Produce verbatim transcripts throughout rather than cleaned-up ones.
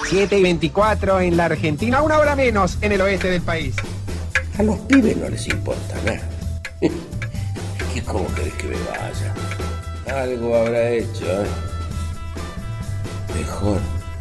siete y veinticuatro en la Argentina, una hora menos en el oeste del país. A los pibes no les importa nada. ¿Qué cómo querés que me vaya? Algo habrá hecho, ¿eh? Mejor.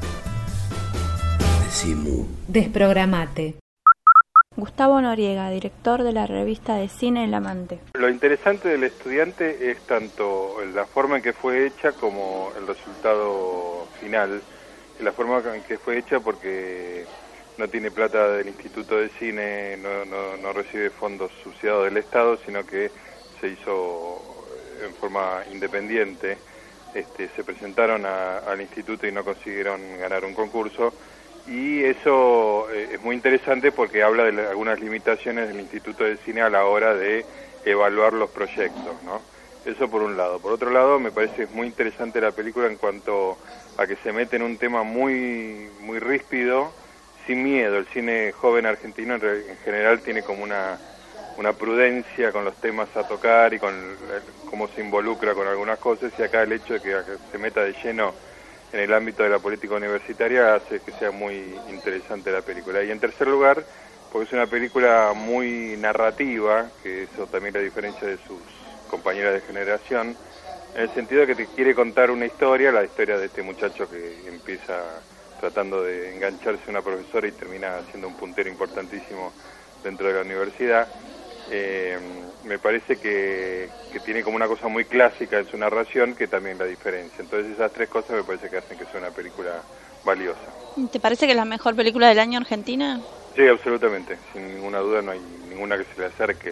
Decimos. Desprogramate. Gustavo Noriega, director de la revista de cine El Amante. Lo interesante del Estudiante es tanto la forma en que fue hecha como el resultado final. La forma en que fue hecha porque no tiene plata del Instituto de Cine, no, no, no recibe fondos subsidiados del Estado, sino que se hizo en forma independiente. Este, se presentaron a, al instituto y no consiguieron ganar un concurso. Y eso eh, es muy interesante porque habla de la, algunas limitaciones del Instituto de Cine a la hora de evaluar los proyectos, ¿no? Eso por un lado. Por otro lado, me parece muy interesante la película en cuanto a que se mete en un tema muy muy ríspido, sin miedo. El cine joven argentino en, en general tiene como una, una prudencia con los temas a tocar y con cómo se involucra con algunas cosas, y acá el hecho de que se meta de lleno en el ámbito de la política universitaria hace que sea muy interesante la película. Y en tercer lugar, porque es una película muy narrativa, que eso también la diferencia de sus compañeras de generación, en el sentido de que te quiere contar una historia, la historia de este muchacho que empieza tratando de engancharse a una profesora y termina siendo un puntero importantísimo dentro de la universidad. Eh, me parece que, que tiene como una cosa muy clásica en su narración que también la diferencia. Entonces esas tres cosas me parece que hacen que sea una película valiosa. ¿Te parece que es la mejor película del año argentina? Sí, absolutamente, sin ninguna duda, no hay ninguna que se le acerque.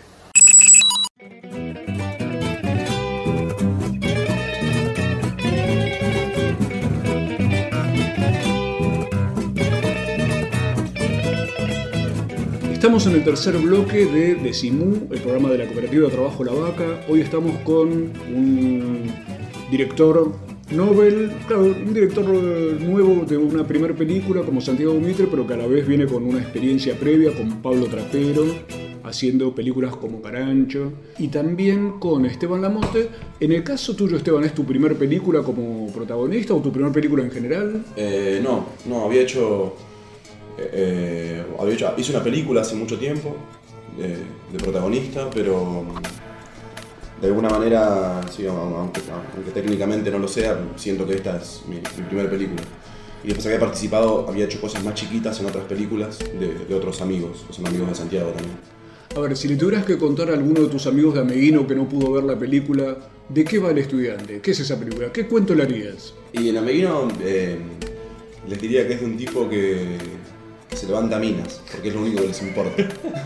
Estamos en el tercer bloque de Decimú, el programa de la Cooperativa de Trabajo La Vaca. Hoy estamos con un director Nobel, claro, un director nuevo de una primera película como Santiago Mitre, pero que a la vez viene con una experiencia previa con Pablo Trapero, haciendo películas como Carancho, y también con Esteban Lamonte. En el caso tuyo, Esteban, ¿es tu primera película como protagonista o tu primera película en general? Eh, no, no, había hecho... Eh, había hecho, hice una película hace mucho tiempo de, de protagonista, pero de alguna manera, sí, aunque, aunque técnicamente no lo sea, siento que esta es mi, mi primera película. Y después había participado, había hecho cosas más chiquitas en otras películas de, de otros amigos, que son amigos de Santiago también. A ver, si le tuvieras que contar a alguno de tus amigos de Ameguino que no pudo ver la película, ¿de qué va El Estudiante? ¿Qué es esa película? ¿Qué cuento le harías? Y en Ameguino eh, les diría que es de un tipo que... que se levanta minas, porque es lo único que les importa.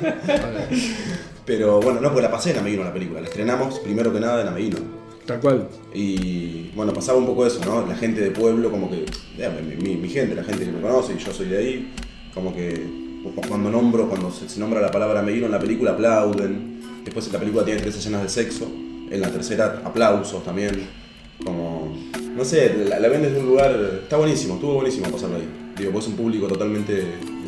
Pero bueno, no, porque la pasé en Ameguino la película, la estrenamos primero que nada en Ameguino. Tal cual. Y bueno, pasaba un poco eso, ¿no? La gente de pueblo, como que, ya, mi, mi, mi gente, la gente que me conoce y yo soy de ahí, como que cuando nombro, cuando se, se nombra la palabra Ameguino en la película aplauden. Después la película tiene tres escenas de sexo, en la tercera aplausos también. Como, no sé, la, la ven desde un lugar, está buenísimo, estuvo buenísimo pasarlo ahí. Digo, vos es un público totalmente,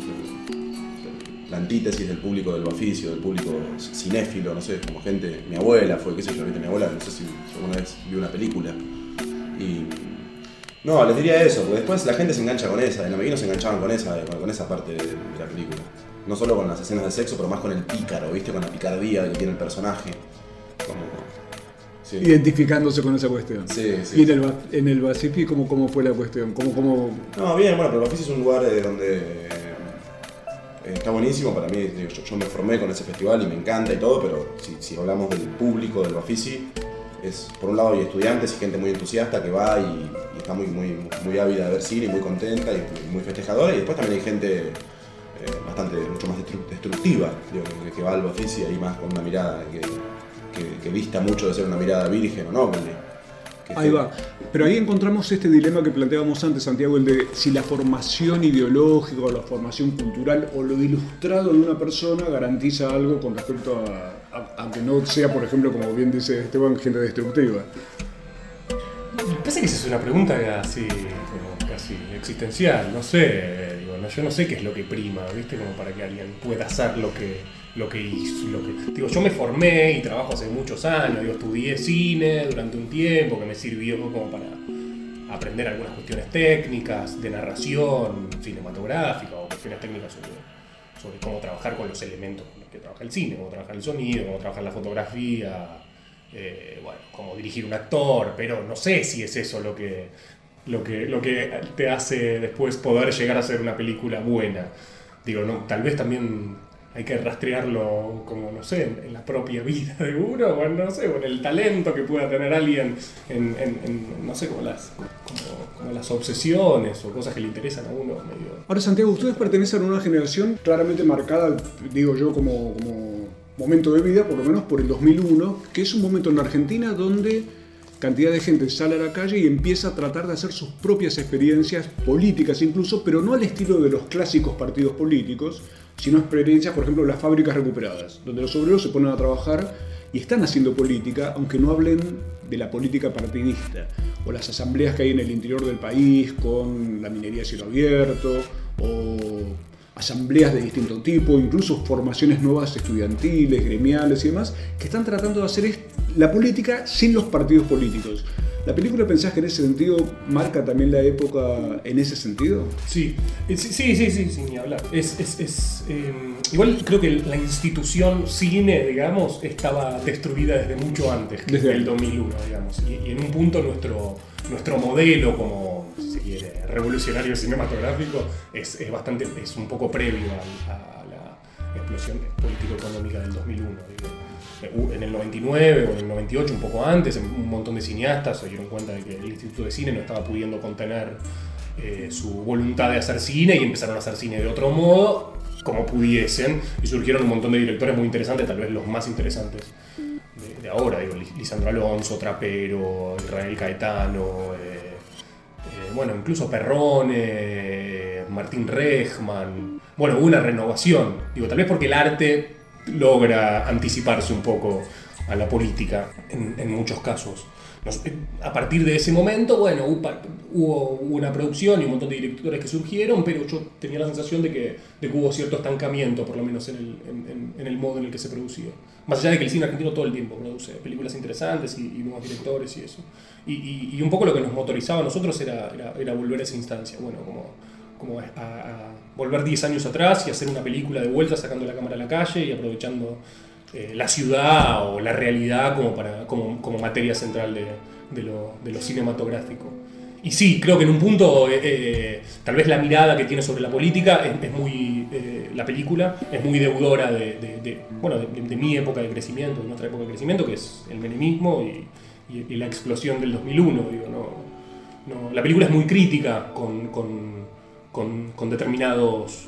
la antítesis del público del Baficio, del público cinéfilo, no sé, como gente, mi abuela fue, qué sé yo, ¿viste? Mi abuela, no sé si alguna vez vio una película. Y no, les diría eso, porque después la gente se engancha con esa, en Ameguino se enganchaban con esa, con, con esa parte de, de la película. No solo con las escenas de sexo, pero más con el pícaro, ¿viste? Con la picardía que tiene el personaje. Como, sí. Identificándose con esa cuestión. Sí, sí. Y en el, en el Basipi, ¿cómo, ¿cómo fue la cuestión? ¿Cómo, cómo... No, bien, bueno, pero el Bafisi es un lugar eh, donde eh, está buenísimo para mí. Digo, yo, yo me formé con ese festival y me encanta y todo, pero si, si hablamos del público del Bafisi, es por un lado hay estudiantes y gente muy entusiasta que va y, y está muy, muy, muy ávida de ver cine y muy contenta y muy festejadora, y después también hay gente eh, bastante, mucho más destructiva, digo, que, que va al Bafisi ahí más con una mirada que, que, que dista mucho de ser una mirada virgen o noble. Ahí va. Pero ahí encontramos este dilema que planteábamos antes, Santiago, el de si la formación ideológica o la formación cultural o lo ilustrado de una persona garantiza algo con respecto a, a, a que no sea, por ejemplo, como bien dice Esteban, gente destructiva. Me parece que esa es una pregunta así, como casi existencial, no sé, digo, no, yo no sé qué es lo que prima, ¿viste? Como para que alguien pueda hacer lo que, lo que hizo, lo que... Digo, yo me formé y trabajo hace muchos años, digo, estudié cine durante un tiempo que me sirvió como para, aprender algunas cuestiones técnicas, de narración cinematográfica o cuestiones técnicas sobre, sobre cómo trabajar con los elementos con los que trabaja el cine, cómo trabajar el sonido, cómo trabajar la fotografía, eh, bueno, cómo dirigir un actor, pero no sé si es eso lo que, lo que, lo que te hace después poder llegar a hacer una película buena. Digo, no, tal vez también hay que rastrearlo, como no sé, en, en la propia vida de uno, o en, no sé, o en el talento que pueda tener alguien, en, en, en no sé, como las, como, como las obsesiones o cosas que le interesan a uno medio. Ahora, Santiago, ustedes pertenecen a una generación claramente marcada, digo yo, como, como momento de vida, por lo menos por el dos mil uno, que es un momento en la Argentina donde cantidad de gente sale a la calle y empieza a tratar de hacer sus propias experiencias políticas incluso, pero no al estilo de los clásicos partidos políticos, sino experiencias, por ejemplo, las fábricas recuperadas, donde los obreros se ponen a trabajar y están haciendo política, aunque no hablen de la política partidista, o las asambleas que hay en el interior del país con la minería a cielo abierto, o asambleas de distinto tipo, incluso formaciones nuevas estudiantiles, gremiales y demás, que están tratando de hacer la política sin los partidos políticos. ¿La película pensás que en ese sentido marca también la época en ese sentido? Sí, sí, sí, sí, sí, sin ni hablar. Es, es, es, eh, igual creo que la institución cine, digamos, estaba destruida desde mucho antes, desde el dos mil uno, digamos. Y, y en un punto nuestro, nuestro modelo como, si se quiere, revolucionario cinematográfico es, es bastante, es un poco previo a, a la explosión político-económica del dos mil uno, digamos. En el noventa y nueve o en el noventa y ocho, un poco antes, un montón de cineastas se dieron cuenta de que el Instituto de Cine no estaba pudiendo contener eh, su voluntad de hacer cine y empezaron a hacer cine de otro modo, como pudiesen, y surgieron un montón de directores muy interesantes, tal vez los más interesantes de, de ahora, digo, Lisandro Alonso, Trapero, Israel Caetano, eh, eh, bueno, incluso Perrone, eh, Martín Rejman. Bueno, hubo una renovación, digo, tal vez porque el arte logra anticiparse un poco a la política en, en muchos casos. Nos, a partir de ese momento, bueno, hubo una producción y un montón de directores que surgieron, pero yo tenía la sensación de que, de que hubo cierto estancamiento, por lo menos en el, en, en el modo en el que se producía. Más allá de que el cine argentino todo el tiempo produce películas interesantes y, y nuevos directores y eso. Y, y, y un poco lo que nos motorizaba a nosotros era, era, era volver a esa instancia, bueno, como... como a, a volver diez años atrás y hacer una película de vuelta sacando la cámara a la calle y aprovechando eh, la ciudad o la realidad como, para, como, como materia central de, de, lo, de lo cinematográfico. Y sí, creo que en un punto eh, eh, tal vez la mirada que tiene sobre la política es, es muy, eh, la película es muy deudora de, de, de, bueno, de, de mi época de crecimiento, de nuestra época de crecimiento, que es el menemismo y, y, y la explosión del dos mil uno. Digo, no, no, la película es muy crítica con... con Con, con determinadas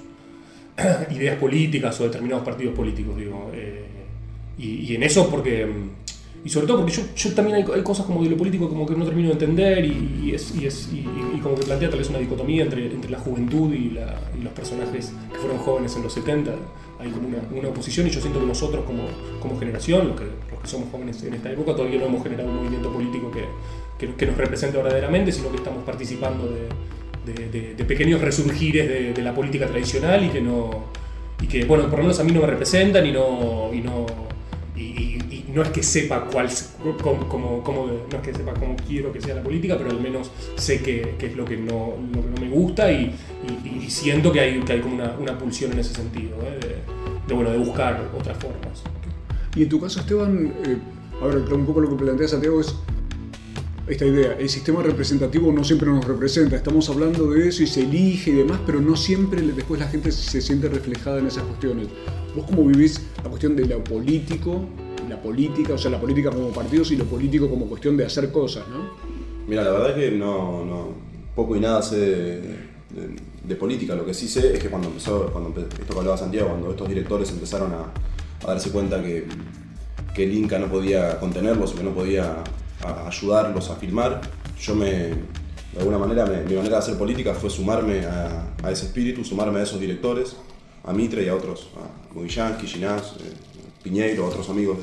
ideas políticas o determinados partidos políticos, digo. Eh, y, y en eso porque... Y sobre todo porque yo, yo también hay, hay cosas como de lo político como que no termino de entender y, y, es, y, es, y, y como que plantea tal vez una dicotomía entre, entre la juventud y, la, y los personajes que fueron jóvenes en los setenta. Hay como una, una oposición y yo siento que nosotros como, como generación, los que, los que somos jóvenes en esta época, todavía no hemos generado un movimiento político que, que, que nos represente verdaderamente, sino que estamos participando de... De, de, de pequeños resurgires de, de la política tradicional y que no y que bueno por lo menos a mí no me representan y no y no y, y, y no es que sepa cuál cómo, cómo, cómo no es que sepa cómo quiero que sea la política, pero al menos sé que, que es lo que no lo que no me gusta y, y, y siento que hay que hay como una, una pulsión en ese sentido, ¿eh? de, de bueno de buscar otras formas. Y en tu caso, Esteban, eh, a ver, un poco lo que plantea Santiago es esta idea, el sistema representativo no siempre nos representa, estamos hablando de eso y se elige y demás, pero no siempre después la gente se siente reflejada en esas cuestiones. ¿Vos cómo vivís la cuestión de lo político, la política, o sea, la política como partidos y lo político como cuestión de hacer cosas, ¿no? Mira, la verdad es que no, no poco y nada sé de, de, de política, lo que sí sé es que cuando empezó, cuando empe, esto que hablaba Santiago, cuando estos directores empezaron a, a darse cuenta que, que el Inca no podía contenerlos o que no podía a ayudarlos a filmar, yo me, de alguna manera, me, mi manera de hacer política fue sumarme a, a ese espíritu, sumarme a esos directores, a Mitre y a otros, a Movillansky, Ginás, eh, Piñeiro, otros amigos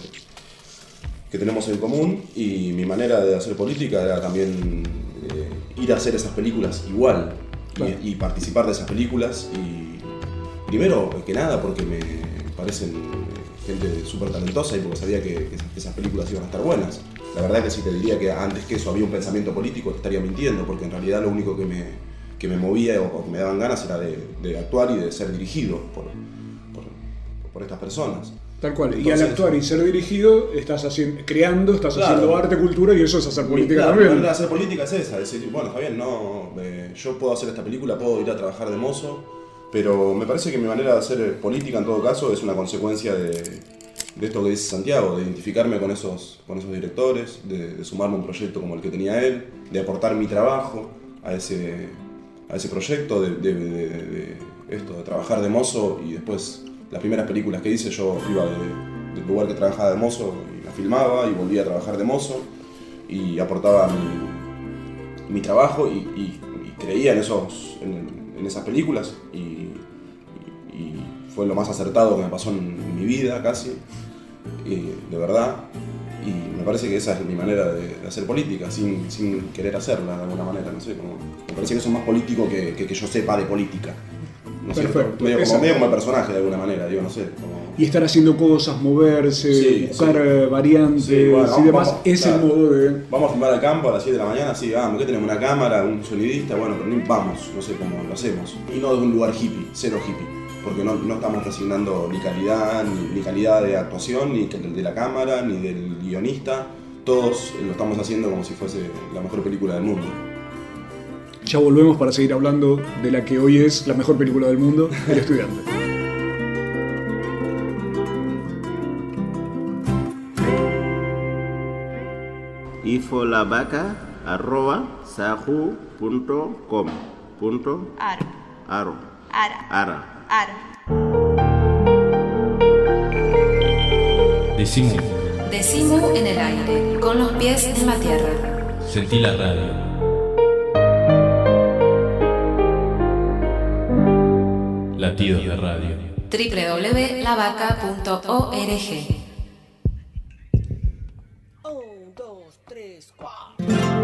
que tenemos en común, y mi manera de hacer política era también eh, ir a hacer esas películas igual, claro. y, y participar de esas películas, y primero que nada porque me parecen gente súper talentosa y porque sabía que, que esas películas iban a estar buenas. la verdad que si te diría que antes que eso había un pensamiento político, te estaría mintiendo, porque en realidad lo único que me, que me movía o, o que me daban ganas era de, de actuar y de ser dirigido por, por, por estas personas. Tal cual. Entonces, y al actuar y ser dirigido, estás haciendo, creando, estás claro, haciendo arte, cultura, y eso es hacer política claro, también. La manera de hacer política es esa, es decir, bueno, está bien, no, eh, yo puedo hacer esta película, puedo ir a trabajar de mozo, pero me parece que mi manera de hacer política en todo caso es una consecuencia de, de esto que dice Santiago, de identificarme con esos, con esos directores, de, de sumarme a un proyecto como el que tenía él, de aportar mi trabajo a ese, a ese proyecto, de, de, de, de, de esto, de trabajar de mozo, y después las primeras películas que hice yo iba de del lugar que trabajaba de mozo y la filmaba y volvía a trabajar de mozo y aportaba mi, mi trabajo y, y, y creía en, esos, en, en esas películas y, y, y fue lo más acertado que me pasó en, en mi vida casi, y, de verdad, y me parece que esa es mi manera de, de hacer política sin, sin querer hacerla de alguna manera, no sé, como, me parece que eso es más político que, que, que yo sepa de política. ¿No sé, medio, como, medio como el personaje de alguna manera, digo, no sé. Como... Y estar haciendo cosas, moverse, sí, buscar sí. variantes sí, bueno, vamos, y demás, vamos, es claro. el modo de... Vamos a filmar al campo a las siete de la mañana, sí, vamos, ¿qué tenemos? Una cámara, un sonidista, bueno, pero ni vamos, no sé cómo lo hacemos. Y no de un lugar hippie, cero hippie, porque no, no estamos resignando ni calidad, ni, ni calidad de actuación, ni de la cámara, ni del guionista. Todos lo estamos haciendo como si fuese la mejor película del mundo. Ya volvemos para seguir hablando de la que hoy es la mejor película del mundo, El Estudiante. infolabaca arroba sahu punto com punto aro aro ara ara aro Decimo. Decimo en el aire, con los pies en la tierra. Sentí la radio. Latidos de radio. doble u doble u doble u punto la vaca punto org. Un, dos, tres, cuatro.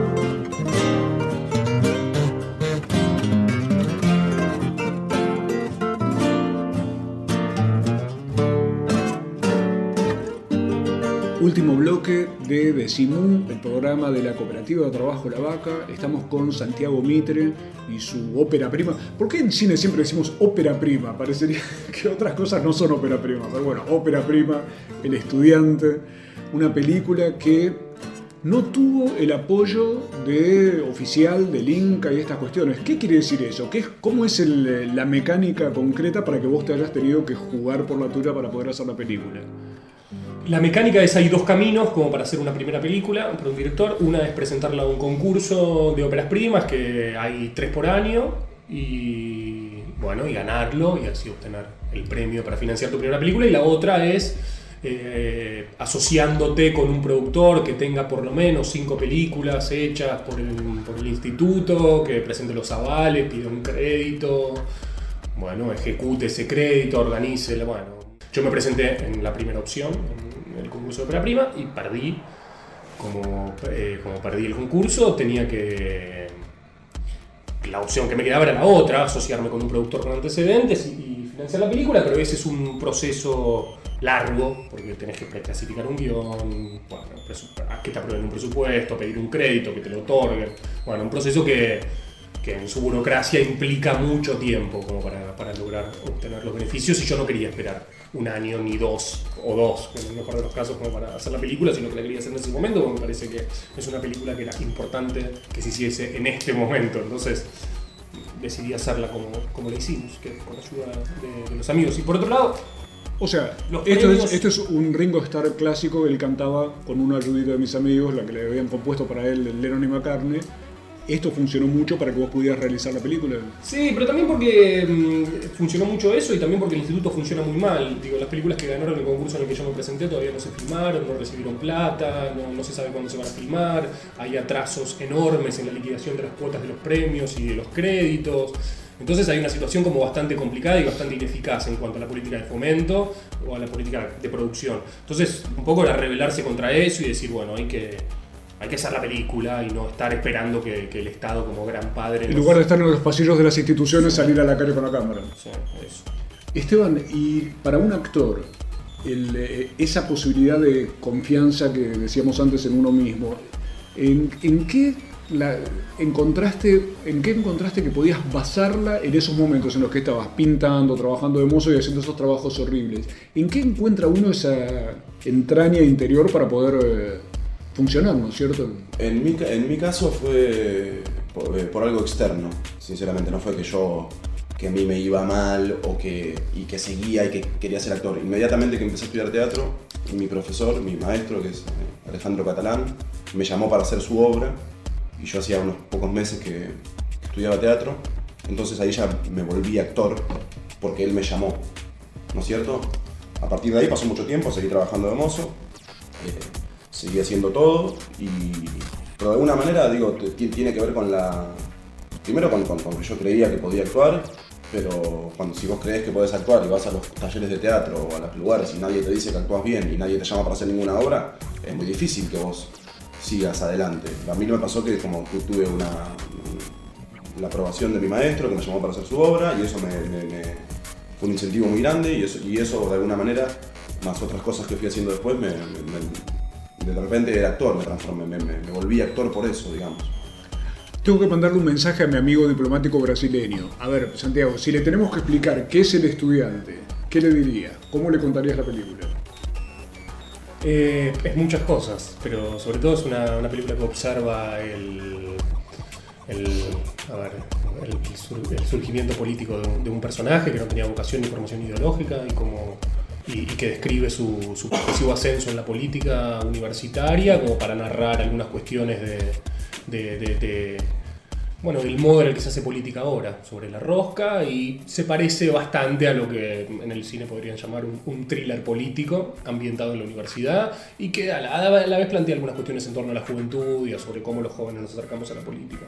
Último bloque de Decimú, el programa de la Cooperativa de Trabajo La Vaca. Estamos con Santiago Mitre y su ópera prima. ¿Por qué en cine siempre decimos ópera prima? Parecería que otras cosas no son ópera prima, pero bueno, ópera prima, El Estudiante, una película que no tuvo el apoyo de oficial del Inca y estas cuestiones. ¿Qué quiere decir eso? ¿Qué es, ¿Cómo es el, la mecánica concreta para que vos te hayas tenido que jugar por la altura para poder hacer la película? La mecánica es, hay dos caminos como para hacer una primera película para un director. Una es presentarla a un concurso de óperas primas, que hay tres por año, y bueno, y ganarlo y así obtener el premio para financiar tu primera película. Y la otra es eh, asociándote con un productor que tenga por lo menos cinco películas hechas por el, por el instituto, que presente los avales, pida un crédito, bueno, ejecute ese crédito, organice, bueno. Yo me presenté en la primera opción, en el concurso de ópera prima, y perdí. Como, eh, como perdí el concurso, tenía que... La opción que me quedaba era la otra, asociarme con un productor con antecedentes y, y financiar la película, pero ese es un proceso largo, porque tenés que clasificar un guión, bueno, que te aprueben un presupuesto, pedir un crédito, que te lo otorguen. Bueno, un proceso que... que en su burocracia implica mucho tiempo como para, para lograr obtener los beneficios, y yo no quería esperar un año ni dos, o dos, en el mejor de los casos, como para hacer la película, sino que la quería hacer en ese momento, porque me parece que es una película que era importante que se hiciese en este momento. Entonces decidí hacerla como, como la hicimos, que con ayuda de, de los amigos. Y por otro lado, o sea, los esto, premios... es, esto es un Ringo Starr clásico. Él cantaba con una ayudita de mis amigos, la que le habían compuesto para él, Lennon y McCartney. ¿Esto funcionó mucho para que vos pudieras realizar la película? Sí, pero también porque mmm, funcionó mucho eso, y también porque el instituto funciona muy mal. Digo, las películas que ganaron el concurso en el que yo me presenté todavía no se filmaron, no recibieron plata, no, no se sabe cuándo se van a filmar, hay atrasos enormes en la liquidación de las cuotas de los premios y de los créditos. Entonces hay una situación como bastante complicada y bastante ineficaz en cuanto a la política de fomento o a la política de producción. Entonces, un poco era rebelarse contra eso y decir, bueno, hay que... Hay que hacer la película y no estar esperando que, que el Estado, como gran padre... En lugar de estar en los pasillos de las instituciones, sí, salir a la calle con la cámara. Sí, eso. Esteban, y para un actor, el, eh, esa posibilidad de confianza que decíamos antes en uno mismo, ¿en, en qué la encontraste, en qué encontraste que podías basarla en esos momentos en los que estabas pintando, trabajando de mozo y haciendo esos trabajos horribles? ¿En qué encuentra uno esa entraña interior para poder eh, funcionar, ¿no es cierto? En mi, en mi caso fue por, por algo externo, sinceramente, no fue que yo, que a mí me iba mal o que, y que seguía y que quería ser actor. Inmediatamente que empecé a estudiar teatro, mi profesor, mi maestro, que es Alejandro Catalán, me llamó para hacer su obra y yo hacía unos pocos meses que, que estudiaba teatro, entonces ahí ya me volví actor porque él me llamó, ¿no es cierto? A partir de ahí pasó mucho tiempo, seguí trabajando de mozo, eh, seguí haciendo todo, y, pero de alguna manera, digo, t- tiene que ver con la... Primero con, con, con que yo creía que podía actuar, pero cuando si vos creés que podés actuar y vas a los talleres de teatro o a los lugares y nadie te dice que actúas bien y nadie te llama para hacer ninguna obra, es muy difícil que vos sigas adelante. A mí no me pasó que como tu- tuve una, la aprobación de mi maestro que me llamó para hacer su obra y eso me, me, me fue un incentivo muy grande y eso, y eso de alguna manera, más otras cosas que fui haciendo después, me, me, me, de repente era actor, me transformé, me, me, me volví actor por eso, digamos. Tengo que mandarle un mensaje a mi amigo diplomático brasileño. A ver, Santiago, si le tenemos que explicar qué es El Estudiante, ¿qué le diría? ¿Cómo le contarías la película? Eh, es muchas cosas, pero sobre todo es una, una película que observa el, el, a ver, el, el, sur, el surgimiento político de un, de un personaje que no tenía vocación ni formación ideológica y, como, y, y que describe su, su progresivo ascenso en la política universitaria como para narrar algunas cuestiones de, de, de, de bueno, del modo en el que se hace política ahora, sobre la rosca, y se parece bastante a lo que en el cine podrían llamar un, un thriller político ambientado en la universidad y que a la, a la vez plantea algunas cuestiones en torno a la juventud y a sobre cómo los jóvenes nos acercamos a la política.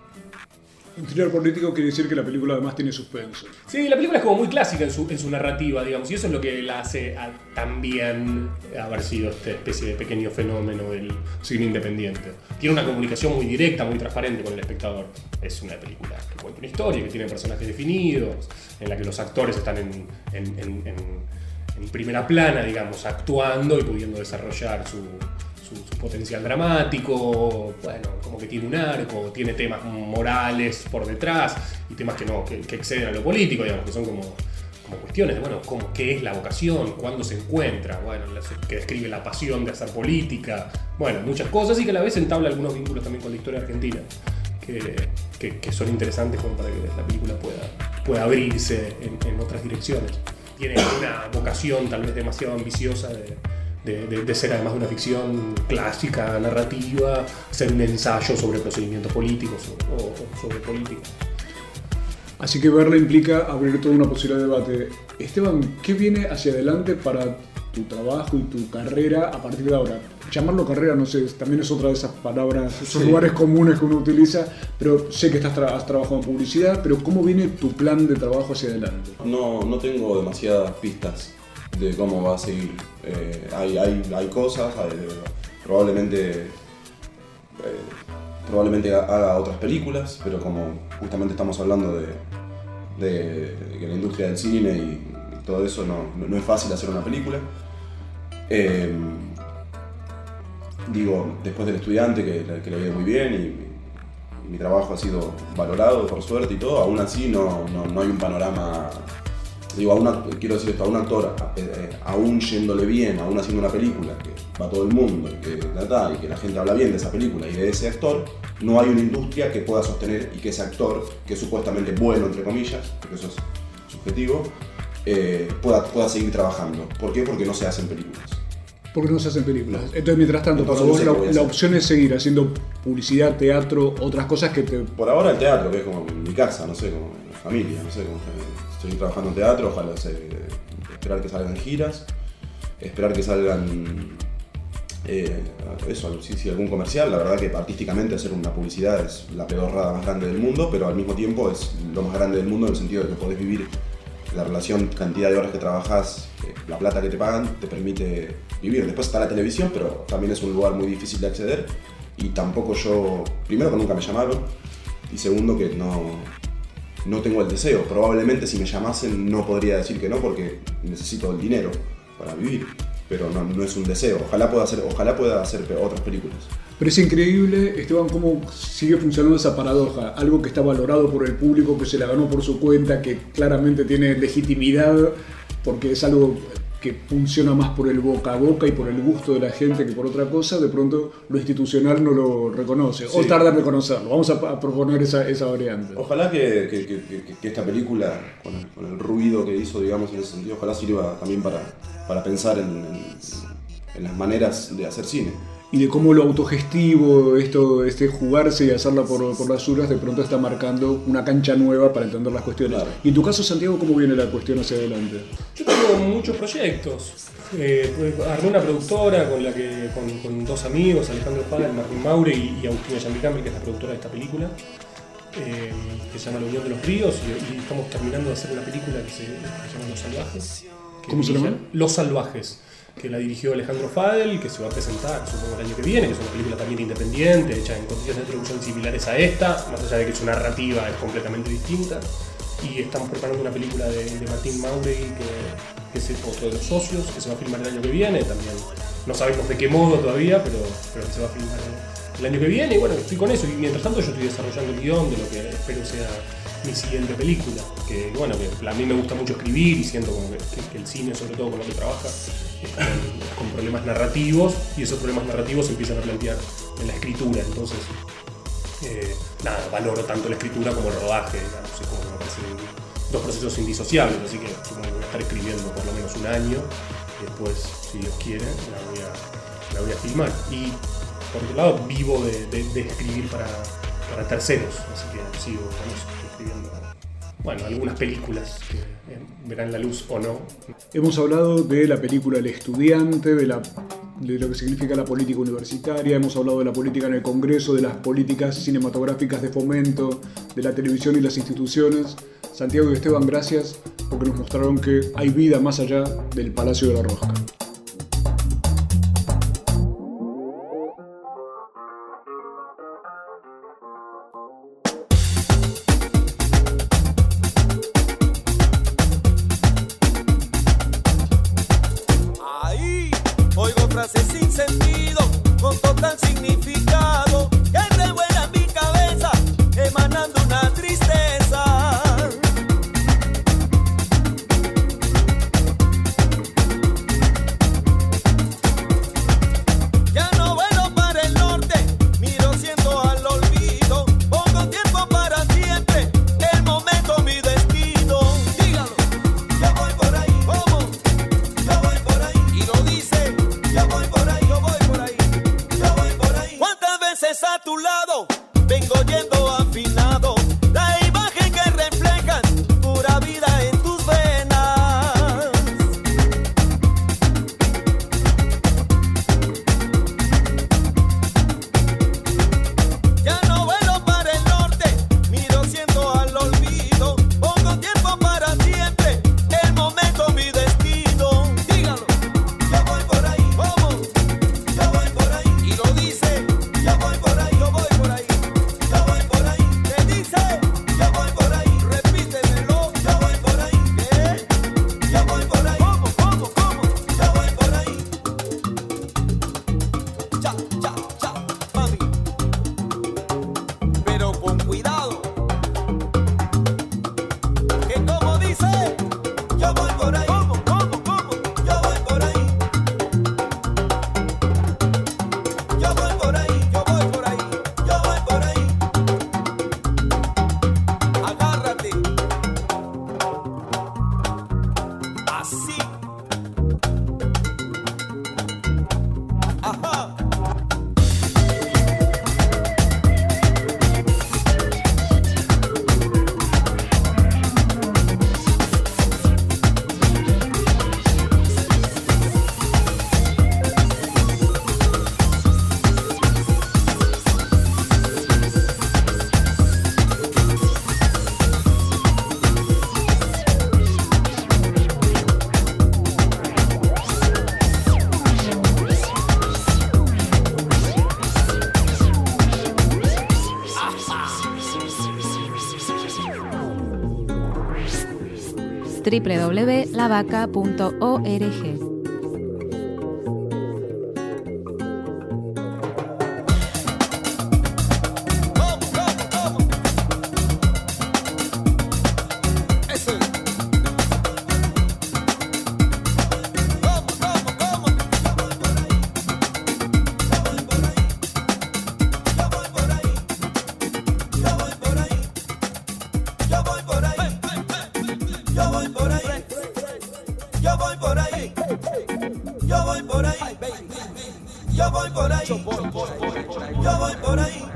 Un thriller político quiere decir que la película además tiene suspenso. Sí, la película es como muy clásica en su, en su narrativa, digamos, y eso es lo que la hace a, también haber sido esta especie de pequeño fenómeno del cine independiente. Tiene una comunicación muy directa, muy transparente con el espectador. Es una película que cuenta una historia, que tiene personajes definidos, en la que los actores están en, en, en, en, en primera plana, digamos, actuando y pudiendo desarrollar su... Su, su potencial dramático, bueno, como que tiene un arco, tiene temas morales por detrás y temas que no, que, que exceden a lo político, digamos, que son como, como cuestiones de, bueno, como, qué es la vocación, cuándo se encuentra, bueno, que describe la pasión de hacer política, bueno, muchas cosas y que a la vez entabla algunos vínculos también con la historia argentina, que, que, que son interesantes como para que la película pueda, pueda abrirse en, en otras direcciones. Tiene una vocación tal vez demasiado ambiciosa de De, de, de ser además de una ficción clásica, narrativa, ser un ensayo sobre procedimientos políticos o, o sobre política. Así que verla implica abrir toda una posibilidad de debate. Esteban, ¿qué viene hacia adelante para tu trabajo y tu carrera a partir de ahora? Llamarlo carrera, no sé, también es otra de esas palabras, esos sí. lugares comunes que uno utiliza, pero sé que estás tra- has trabajado en publicidad, pero ¿cómo viene tu plan de trabajo hacia adelante? No, no tengo demasiadas pistas de cómo va a seguir. Eh, hay, hay, hay cosas, hay, probablemente, eh, probablemente haga otras películas, pero como justamente estamos hablando de, de, de la industria del cine y, y todo eso, no, no es fácil hacer una película. Eh, digo, después del Estudiante, que, que le ha ido muy bien y, y mi trabajo ha sido valorado por suerte y todo, aún así no, no, no hay un panorama. Digo, a una, quiero decir esto, a un actor, eh, aún yéndole bien, aún haciendo una película que va a todo el mundo y que, y que la gente habla bien de esa película y de ese actor, no hay una industria que pueda sostener y que ese actor, que es supuestamente bueno, entre comillas, porque eso es subjetivo, eh, pueda, pueda seguir trabajando. ¿Por qué? Porque no se hacen películas. Porque no se hacen películas. Entonces, mientras tanto, Entonces, para vos no sé la, la opción es seguir haciendo publicidad, teatro, otras cosas que te... Por ahora el teatro, que es como mi casa, no sé, como mi familia, no sé, como estoy trabajando en teatro, ojalá sé, esperar que salgan giras, esperar que salgan eh, eso, sí, sí, algún comercial. La verdad que artísticamente hacer una publicidad es la pedorrada más grande del mundo, pero al mismo tiempo es lo más grande del mundo en el sentido de que podés vivir la relación, cantidad de horas que trabajás, eh, la plata que te pagan, te permite vivir. Después está la televisión, pero también es un lugar muy difícil de acceder y tampoco yo, primero que nunca me llamaron y segundo que no, no tengo el deseo. Probablemente si me llamasen no podría decir que no porque necesito el dinero para vivir. Pero no, no es un deseo. Ojalá pueda hacer, ojalá pueda hacer otras películas. Pero es increíble, Esteban, cómo sigue funcionando esa paradoja. Algo que está valorado por el público, que se la ganó por su cuenta, que claramente tiene legitimidad, porque es algo que funciona más por el boca a boca y por el gusto de la gente que por otra cosa, de pronto lo institucional no lo reconoce, sí. o tarda en reconocerlo. Vamos a, a proponer esa, esa variante. Ojalá que, que, que, que esta película, con el, con el ruido que hizo, digamos, en ese sentido, ojalá sirva también para, para pensar en, en, en las maneras de hacer cine. Y de cómo lo autogestivo, esto, este jugarse y hacerla por, por las uras, de pronto está marcando una cancha nueva para entender las cuestiones. Claro. Y en tu caso, Santiago, ¿cómo viene la cuestión hacia adelante? Yo tengo muchos proyectos. Eh, armé una productora con la que con, con dos amigos, Alejandro Fadel, Martín Maure y, y Agustina Yamicambre, que es la productora de esta película, eh, que se llama La Unión de los Ríos, y, y estamos terminando de hacer una película que se, que se llama Los Salvajes. ¿Cómo se llama? Los Salvajes, que la dirigió Alejandro Fadel, que se va a presentar supongo el año que viene, que es una película también independiente, hecha en condiciones de producción similares a esta, más allá de que su narrativa es completamente distinta. Y estamos preparando una película de, de Martín Mauregui, que, que es otro de los socios, que se va a filmar el año que viene. También no sabemos de qué modo todavía, pero, pero que se va a filmar el, el año que viene. Y bueno, estoy con eso. Y mientras tanto yo estoy desarrollando el guión de lo que espero sea mi siguiente película. Que bueno, que a mí me gusta mucho escribir y siento como que, que, que el cine, sobre todo con lo que trabaja, es con, con problemas narrativos. Y esos problemas narrativos se empiezan a plantear en la escritura. Entonces... Eh, nada, valoro tanto la escritura como el rodaje, digamos, es como que me parecen dos procesos indisociables, así que supongo que voy a estar escribiendo por lo menos un año, y después, si Dios quiere, la voy a, la voy a filmar. Y por otro lado, vivo de, de, de escribir para, para terceros, así que sigo con eso, escribiendo, bueno, algunas películas que eh, verán la luz o no. Hemos hablado de la película El Estudiante, de, la, de lo que significa la política universitaria, hemos hablado de la política en el Congreso, de las políticas cinematográficas de fomento, de la televisión y las instituciones. Santiago y Esteban, gracias porque nos mostraron que hay vida más allá del Palacio de la Rosca. Frases sin sentido, con total significado, que revuelan mi cabeza, emanando una tristeza. Ya no vuelo para el norte, miro siento al olvido, pongo tiempo para siempre, el momento mi destino. Dígalo, yo voy por ahí, ¿cómo? Yo voy por ahí, y lo dice. Yo voy por ahí, yo voy por ahí, yo voy por ahí. ¿Cuántas veces a tu lado vengo yendo afinado? La imagen que reflejan pura vida en tus venas. Ya no vuelo para el norte, miro siento al olvido, pongo tiempo para siempre, el momento mi destino. Dígalo, yo voy por ahí. Yo voy por ahí, y lo dice, yo voy por ahí, yo voy por ahí, yo voy por ahí, te dice, yo voy por ahí, repítemelo, yo voy por ahí, ¿qué? Yo voy por ahí, ¿cómo, cómo, cómo? Yo voy por ahí, cha, cha, cha, mami, pero con cuidado, que como dice, yo voy por ahí, ¿cómo, cómo, cómo? Yo voy por ahí. Yo voy por ahí, yo voy por ahí, yo voy por ahí. Agárrate. Así. Ajá. doble u doble u doble u punto la vaca punto org Yo voy por ahí, yo voy por ahí, yo voy por ahí.